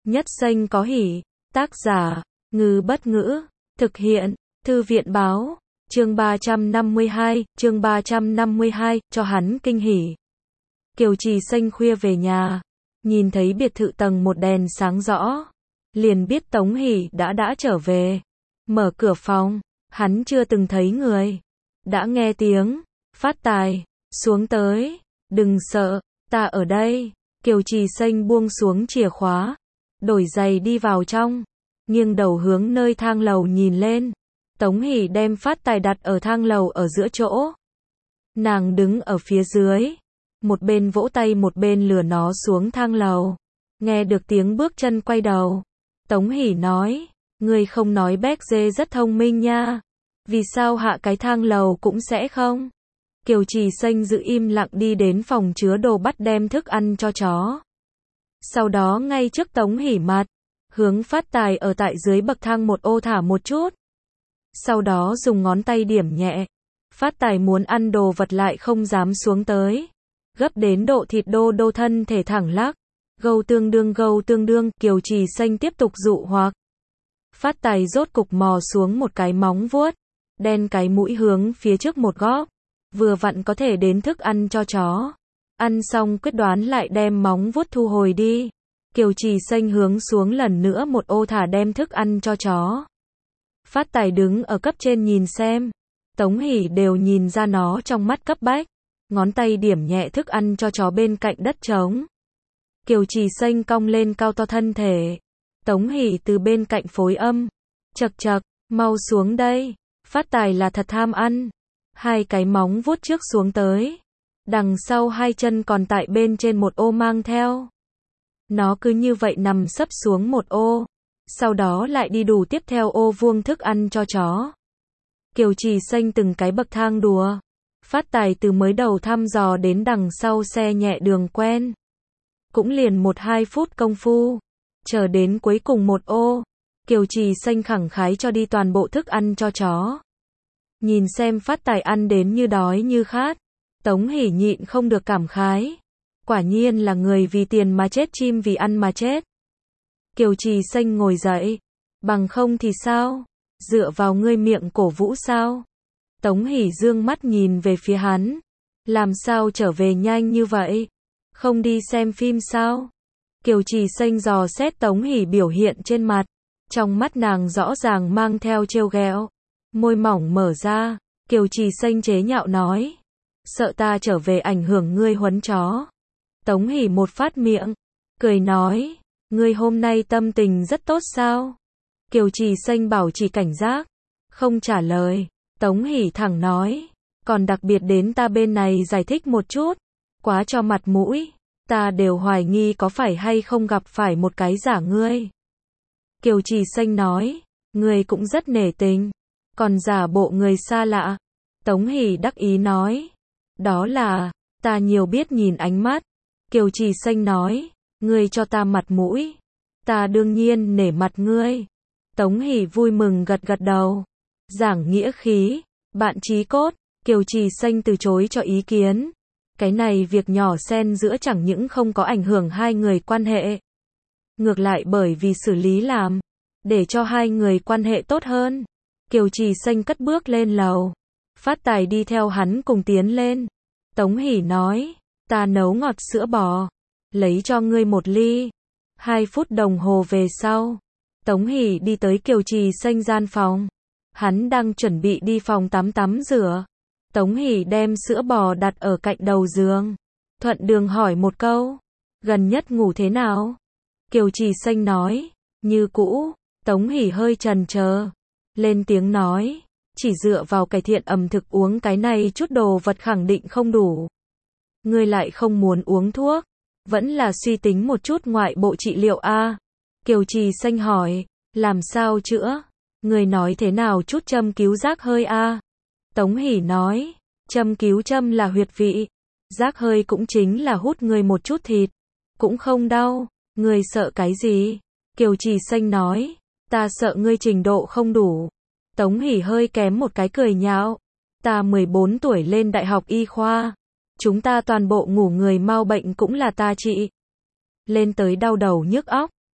Nhất danh có hỷ. Tác giả, Ngư Bất Ngữ. Thực hiện, Thư viện Báo. Chương 352, cho hắn kinh hỉ. Kiều Trì Xanh khuya về nhà, nhìn thấy biệt thự tầng 1 đèn sáng rõ, liền biết Tống Hỷ đã trở về. Mở cửa phòng, hắn chưa từng thấy người, đã nghe tiếng, Phát Tài, xuống tới, đừng sợ, ta ở đây. Kiều Trì Xanh buông xuống chìa khóa, đổi giày đi vào trong, nghiêng đầu hướng nơi thang lầu nhìn lên. Tống Hỷ đem Phát Tài đặt ở thang lầu ở giữa chỗ. Nàng đứng ở phía dưới, một bên vỗ tay một bên lừa nó xuống thang lầu. Nghe được tiếng bước chân quay đầu, Tống Hỷ nói, ngươi không nói béc dê rất thông minh nha. Vì sao hạ cái thang lầu cũng sẽ không? Kiều Trì Xanh giữ im lặng đi đến phòng chứa đồ bắt đem thức ăn cho chó. Sau đó ngay trước Tống Hỷ mặt, hướng Phát Tài ở tại dưới bậc thang một ô thả một chút. Sau đó dùng ngón tay điểm nhẹ. Phát Tài muốn ăn đồ vật lại không dám xuống tới. Gấp đến độ thịt đô thân thể thẳng lắc. Gâu tương đương, Kiều Trì Xanh tiếp tục dụ hoặc. Phát Tài rốt cục mò xuống một cái móng vuốt, đen cái mũi hướng phía trước một góc, vừa vặn có thể đến thức ăn cho chó. Ăn xong quyết đoán lại đem móng vuốt thu hồi đi. Kiều Trì Xanh hướng xuống lần nữa một ô thả đem thức ăn cho chó. Phát Tài đứng ở cấp trên nhìn xem. Tống Hỷ đều nhìn ra nó trong mắt cấp bách. Ngón tay điểm nhẹ thức ăn cho chó bên cạnh đất trống. Kiều Trì Xanh cong lên cao to thân thể. Tống Hỷ từ bên cạnh phối âm. Chậc, mau xuống đây. Phát Tài là thật tham ăn. Hai cái móng vuốt trước xuống tới. Đằng sau hai chân còn tại bên trên một ô mang theo. Nó cứ như vậy nằm sấp xuống một ô. Sau đó lại đi đủ tiếp theo ô vuông thức ăn cho chó. Kiều Trì Xanh từng cái bậc thang đùa. Phát Tài từ mới đầu thăm dò đến đằng sau xe nhẹ đường quen. Cũng liền 1-2 phút công phu. Chờ đến cuối cùng một ô. Kiều Trì Xanh khẳng khái cho đi toàn bộ thức ăn cho chó. Nhìn xem Phát Tài ăn đến như đói như khát. Tống Hỷ nhịn không được cảm khái. Quả nhiên là người vì tiền mà chết, chim vì ăn mà chết. Kiều Trì Xanh ngồi dậy. Bằng không thì sao? Dựa vào ngươi miệng cổ vũ sao? Tống Hỷ dương mắt nhìn về phía hắn. Làm sao trở về nhanh như vậy? Không đi xem phim sao? Kiều Trì Xanh dò xét Tống Hỷ biểu hiện trên mặt. Trong mắt nàng rõ ràng mang theo trêu ghẹo. Môi mỏng mở ra. Kiều Trì Xanh chế nhạo nói. Sợ ta trở về ảnh hưởng ngươi huấn chó. Tống Hỷ một phát miệng. Cười nói. Ngươi hôm nay tâm tình rất tốt sao? Kiều Trì Xanh bảo trì cảnh giác. Không trả lời. Tống Hỷ thẳng nói. Còn đặc biệt đến ta bên này giải thích một chút. Quá cho mặt mũi. Ta đều hoài nghi có phải hay không gặp phải một cái giả ngươi. Kiều Trì Xanh nói. Ngươi cũng rất nể tình. Còn giả bộ người xa lạ. Tống Hỷ đắc ý nói. Đó là, ta nhiều biết nhìn ánh mắt. Kiều Trì Xanh nói. Ngươi cho ta mặt mũi. Ta đương nhiên nể mặt ngươi. Tống Hỷ vui mừng gật đầu. Giảng nghĩa khí, bạn chí cốt. Kiều Trì Xanh từ chối cho ý kiến. Cái này việc nhỏ xen giữa chẳng những không có ảnh hưởng hai người quan hệ. Ngược lại bởi vì xử lý làm, để cho hai người quan hệ tốt hơn. Kiều Trì Xanh cất bước lên lầu. Phát Tài đi theo hắn cùng tiến lên. Tống Hỷ nói, ta nấu ngọt sữa bò. Lấy cho ngươi 1 ly. 2 phút đồng hồ về sau. Tống Hỷ đi tới Kiều Trì Xanh gian phòng. Hắn đang chuẩn bị đi phòng tắm rửa. Tống Hỷ đem sữa bò đặt ở cạnh đầu giường. Thuận đường hỏi một câu. Gần nhất ngủ thế nào? Kiều Trì Xanh nói. Như cũ. Tống Hỷ hơi chần chờ. Lên tiếng nói. Chỉ dựa vào cải thiện ẩm thực uống cái này chút đồ vật khẳng định không đủ. Ngươi lại không muốn uống thuốc. Vẫn là suy tính một chút ngoại bộ trị liệu a. Kiều Trì Xanh hỏi. Làm sao chữa? Ngươi nói thế nào chút châm cứu giác hơi a? Tống Hỷ nói. Châm cứu châm là huyệt vị. Giác hơi cũng chính là hút ngươi một chút thịt. Cũng không đau. Ngươi sợ cái gì? Kiều Trì Xanh nói. Ta sợ ngươi trình độ không đủ. Tống Hỷ hơi kém một cái cười nhạo. Ta 14 tuổi lên đại học y khoa. Chúng ta toàn bộ ngủ người mau bệnh cũng là ta trị. Lên tới đau đầu nhức óc.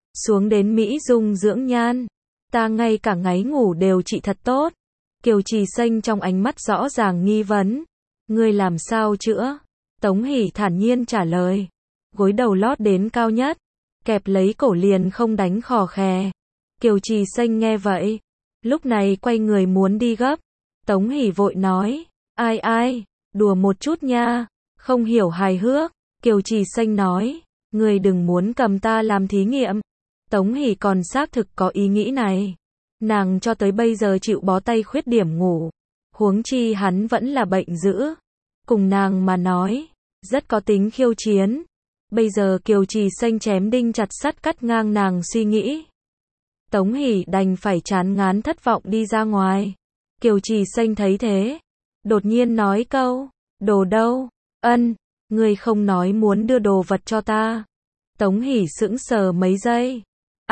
xuống đến Mỹ Dung dưỡng nhan. Ta ngay cả ngáy ngủ đều trị thật tốt. Kiều Trì Xanh trong ánh mắt rõ ràng nghi vấn. Ngươi làm sao chữa? Tống Hỷ thản nhiên trả lời. Gối đầu lót đến cao nhất, kẹp lấy cổ liền không đánh khò khè. Kiều Trì Xanh nghe vậy, lúc này quay người muốn đi gấp. Tống Hỷ vội nói, ai, đùa một chút nha, không hiểu hài hước. Kiều Trì Xanh nói, ngươi đừng muốn cầm ta làm thí nghiệm. Tống Hỷ còn xác thực có ý nghĩ này. Nàng cho tới bây giờ chịu bó tay khuyết điểm ngủ. Huống chi hắn vẫn là bệnh dữ. Cùng nàng mà nói, rất có tính khiêu chiến. Bây giờ Kiều Trì Xanh chém đinh chặt sắt cắt ngang nàng suy nghĩ. Tống Hỷ đành phải chán ngán thất vọng đi ra ngoài. Kiều Trì Xanh thấy thế, đột nhiên nói câu, đồ đâu? Ân, ngươi không nói muốn đưa đồ vật cho ta. Tống Hỷ sững sờ mấy giây.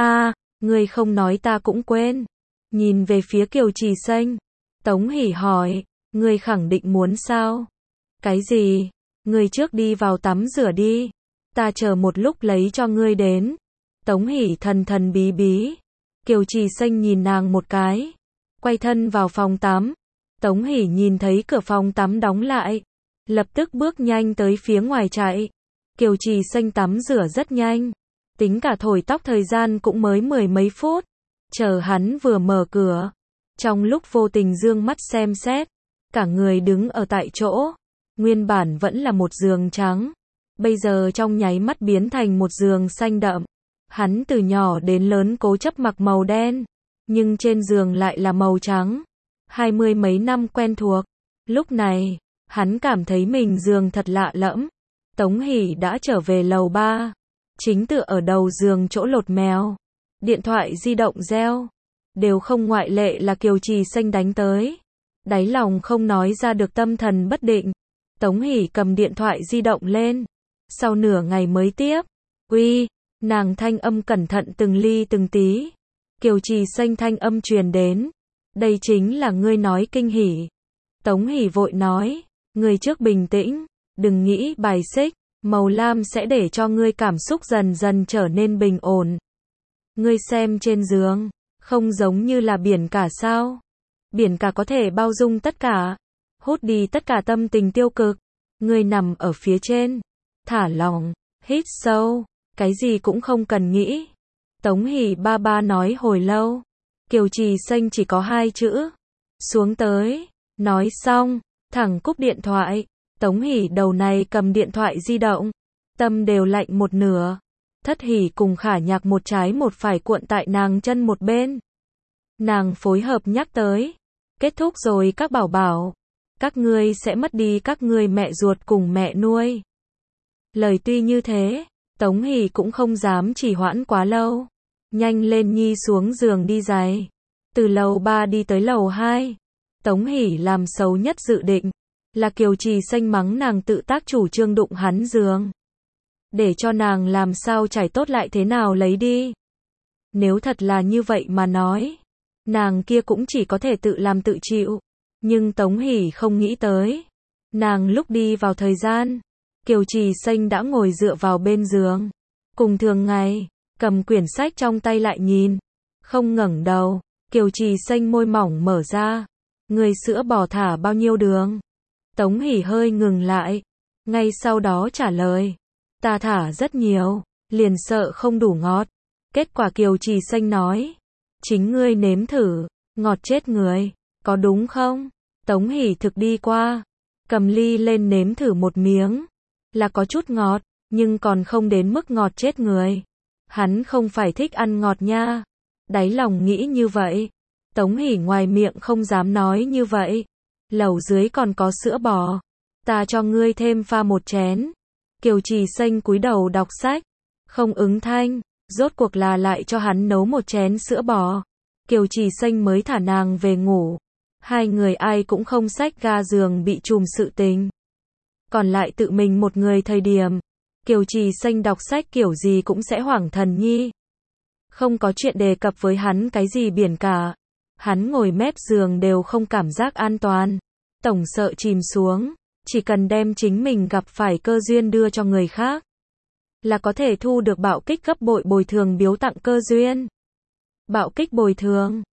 Ngươi không nói ta cũng quên. Nhìn về phía Kiều Trì Xanh, Tống Hỷ hỏi, ngươi khẳng định muốn sao? Cái gì? Ngươi trước đi vào tắm rửa đi. Ta chờ một lúc lấy cho ngươi đến. Tống Hỷ thần thần bí bí. Kiều Trì Xanh nhìn nàng một cái, quay thân vào phòng tắm. Tống Hỷ nhìn thấy cửa phòng tắm đóng lại, lập tức bước nhanh tới phía ngoài chạy. Kiều Trì Xanh tắm rửa rất nhanh, tính cả thổi tóc thời gian cũng mới 10 mấy phút. Chờ hắn vừa mở cửa, trong lúc vô tình dương mắt xem xét, cả người đứng ở tại chỗ, nguyên bản vẫn là một giường trắng, bây giờ trong nháy mắt biến thành một giường xanh đậm. Hắn từ nhỏ đến lớn cố chấp mặc màu đen, nhưng trên giường lại là màu trắng. 20 mấy năm quen thuộc, lúc này, hắn cảm thấy mình giường thật lạ lẫm. Tống Hỷ đã trở về lầu 3, chính tựa ở đầu giường chỗ lột mèo. Điện thoại di động reo, đều không ngoại lệ là Kiều Trì Xanh đánh tới. Đáy lòng không nói ra được tâm thần bất định. Tống Hỷ cầm điện thoại di động lên, sau nửa ngày mới tiếp. Uy, nàng thanh âm cẩn thận từng ly từng tí. Kiều Trì Xanh thanh âm truyền đến. Đây chính là ngươi nói kinh hỉ. Tống Hỷ vội nói, ngươi trước bình tĩnh, đừng nghĩ bài xích, màu lam sẽ để cho ngươi cảm xúc dần dần trở nên bình ổn. Ngươi xem trên giường, không giống như là biển cả sao? Biển cả có thể bao dung tất cả, hút đi tất cả tâm tình tiêu cực. Ngươi nằm ở phía trên, thả lỏng, hít sâu, cái gì cũng không cần nghĩ. Tống Hỷ ba ba nói hồi lâu, Kiều Trì Xanh chỉ có 2 chữ, xuống tới. Nói xong, thẳng cúp điện thoại. Tống Hỷ đầu này cầm điện thoại di động, tâm đều lạnh một nửa. Thất Hỷ cùng Khả Nhạc một trái một phải cuộn tại nàng chân một bên. Nàng phối hợp nhắc tới, kết thúc rồi các bảo bảo, các ngươi sẽ mất đi các ngươi mẹ ruột cùng mẹ nuôi. Lời tuy như thế, Tống Hỷ cũng không dám trì hoãn quá lâu. Nhanh lên nhi xuống giường đi giày. Từ lầu 3 đi tới lầu 2. Tống Hỷ làm xấu nhất dự định là Kiều Trì Xanh mắng nàng tự tác chủ trương đụng hắn giường. Để cho nàng làm sao trải tốt lại thế nào lấy đi. Nếu thật là như vậy mà nói, nàng kia cũng chỉ có thể tự làm tự chịu. Nhưng Tống Hỷ không nghĩ tới. Nàng lúc đi vào thời gian, Kiều Trì Xanh đã ngồi dựa vào bên giường. Cùng thường ngày, cầm quyển sách trong tay lại nhìn. Không ngẩng đầu, Kiều Trì Xanh môi mỏng mở ra. Người sữa bò thả bao nhiêu đường? Tống Hỷ hơi ngừng lại. Ngay sau đó trả lời. Ta thả rất nhiều, liền sợ không đủ ngọt. Kết quả Kiều Trì Xanh nói. Chính ngươi nếm thử, ngọt chết người, có đúng không? Tống Hỷ thực đi qua, cầm ly lên nếm thử một miếng. Là có chút ngọt, nhưng còn không đến mức ngọt chết người. Hắn không phải thích ăn ngọt nha. Đáy lòng nghĩ như vậy. Tống Hỷ ngoài miệng không dám nói như vậy. Lầu dưới còn có sữa bò. Ta cho ngươi thêm pha một chén. Kiều Trì Xanh cúi đầu đọc sách. Không ứng thanh. Rốt cuộc là lại cho hắn nấu một chén sữa bò. Kiều Trì Xanh mới thả nàng về ngủ. Hai người ai cũng không xách ga giường bị trùm sự tình. Còn lại tự mình một người thời điểm. Kiều Trì Xanh đọc sách kiểu gì cũng sẽ hoảng thần nhi. Không có chuyện đề cập với hắn cái gì biển cả. Hắn ngồi mép giường đều không cảm giác an toàn. Tổng sợ chìm xuống. Chỉ cần đem chính mình gặp phải cơ duyên đưa cho người khác. là có thể thu được bạo kích gấp bội bồi thường biếu tặng cơ duyên. Bạo kích bồi thường